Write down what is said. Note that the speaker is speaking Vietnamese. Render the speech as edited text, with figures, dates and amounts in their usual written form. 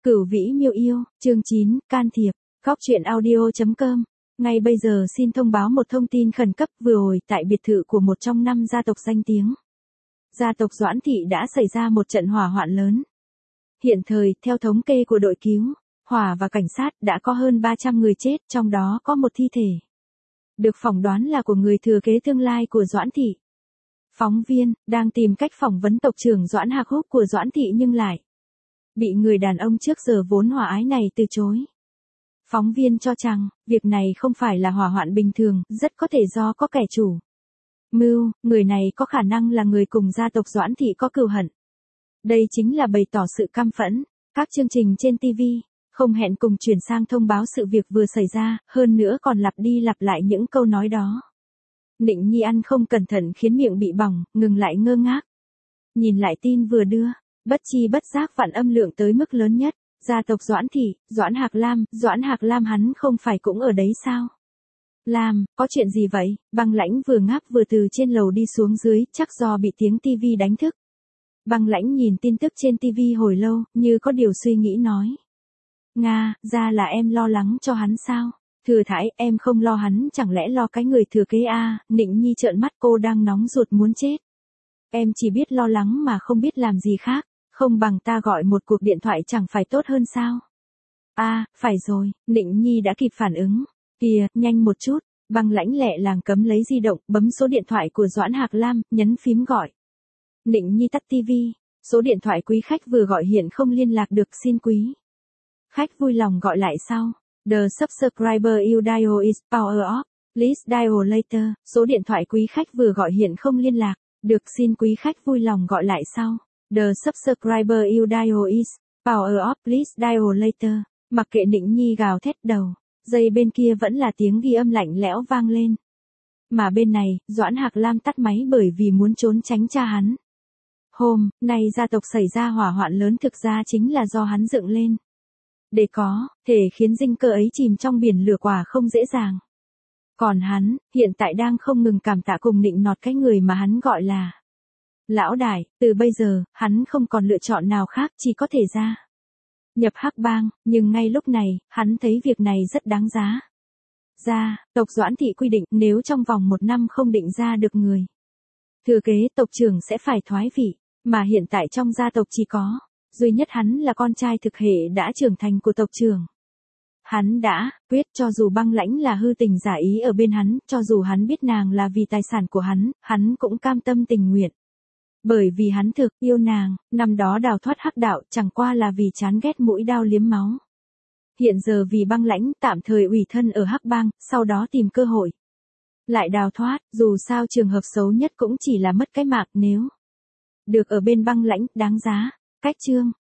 Cửu Vĩ Miêu Yêu, chương 9, can thiệp, góc truyện audio.com. Ngay bây giờ xin thông báo một thông tin khẩn cấp vừa rồi tại biệt thự của một trong 5 gia tộc danh tiếng. Gia tộc Doãn Thị đã xảy ra một trận hỏa hoạn lớn. Hiện thời, theo thống kê của đội cứu, hỏa và cảnh sát đã có hơn 300 người chết, trong đó có một thi thể. Được phỏng đoán là của người thừa kế tương lai của Doãn Thị. Phóng viên, đang tìm cách phỏng vấn tộc trưởng Doãn Hạc Húc của Doãn Thị nhưng lại bị người đàn ông trước giờ vốn hòa ái này từ chối. Phóng viên cho rằng, việc này không phải là hỏa hoạn bình thường, rất có thể do có kẻ chủ mưu, người này có khả năng là người cùng gia tộc Doãn Thị có cừu hận. Đây chính là bày tỏ sự căm phẫn. Các chương trình trên TV không hẹn cùng chuyển sang thông báo sự việc vừa xảy ra, hơn nữa còn lặp đi lặp lại những câu nói đó. Nịnh Nhi ăn không cẩn thận khiến miệng bị bỏng, ngừng lại ngơ ngác. Nhìn lại tin vừa đưa, bất chi bất giác vặn âm lượng tới mức lớn nhất. Gia tộc Doãn Thị, Doãn Hạc Lam hắn không phải cũng ở đấy sao? Lam, có chuyện gì vậy? Băng Lãnh vừa ngáp vừa từ trên lầu đi xuống dưới, chắc do bị tiếng TV đánh thức. Băng Lãnh nhìn tin tức trên TV hồi lâu, như có điều suy nghĩ nói. Nga, ra là em lo lắng cho hắn sao? Thừa thãi, em không lo hắn, chẳng lẽ lo cái người thừa kế à? Nịnh Nhi trợn mắt, cô đang nóng ruột muốn chết. Em chỉ biết lo lắng mà không biết làm gì khác, không bằng ta gọi một cuộc điện thoại chẳng phải tốt hơn sao? À, phải rồi, Nịnh Nhi đã kịp phản ứng. Kìa, nhanh một chút. Băng Lãnh lẹ làng cấm lấy di động, bấm số điện thoại của Doãn Hạc Lam, nhấn phím gọi. Nịnh Nhi tắt TV, số điện thoại quý khách vừa gọi hiện không liên lạc được, xin quý khách vui lòng gọi lại sau. The subscriber you dial is power off. Please dial later. Số điện thoại quý khách vừa gọi hiện không liên lạc được, xin quý khách vui lòng gọi lại sau. The subscriber you dial is power off. Please dial later. Mặc kệ Nịnh Nhi gào thét đầu, dây bên kia vẫn là tiếng ghi âm lạnh lẽo vang lên. Mà bên này, Doãn Hạc Lam tắt máy bởi vì muốn trốn tránh cha hắn. Hôm nay gia tộc xảy ra hỏa hoạn lớn thực ra chính là do hắn dựng lên. Để có thể khiến dinh cơ ấy chìm trong biển lửa quả không dễ dàng. Còn hắn, hiện tại đang không ngừng cảm tạ cùng nịnh nọt cái người mà hắn gọi là lão đại. Từ bây giờ, hắn không còn lựa chọn nào khác, chỉ có thể ra nhập Hắc Bang, nhưng ngay lúc này, hắn thấy việc này rất đáng giá. Gia tộc Doãn Thị quy định nếu trong vòng 1 năm không định ra được người thừa kế, tộc trưởng sẽ phải thoái vị, mà hiện tại trong gia tộc chỉ có duy nhất hắn là con trai thực hệ đã trưởng thành của tộc trưởng. Hắn đã quyết cho dù Băng Lãnh là hư tình giả ý ở bên hắn, cho dù hắn biết nàng là vì tài sản của hắn cũng cam tâm tình nguyện. Bởi vì hắn thực yêu nàng, năm đó đào thoát hắc đạo chẳng qua là vì chán ghét mũi đao liếm máu. Hiện giờ vì Băng Lãnh tạm thời ủy thân ở Hắc Bang, sau đó tìm cơ hội lại đào thoát, dù sao trường hợp xấu nhất cũng chỉ là mất cái mạng, nếu được ở bên Băng Lãnh, đáng giá. Cách chương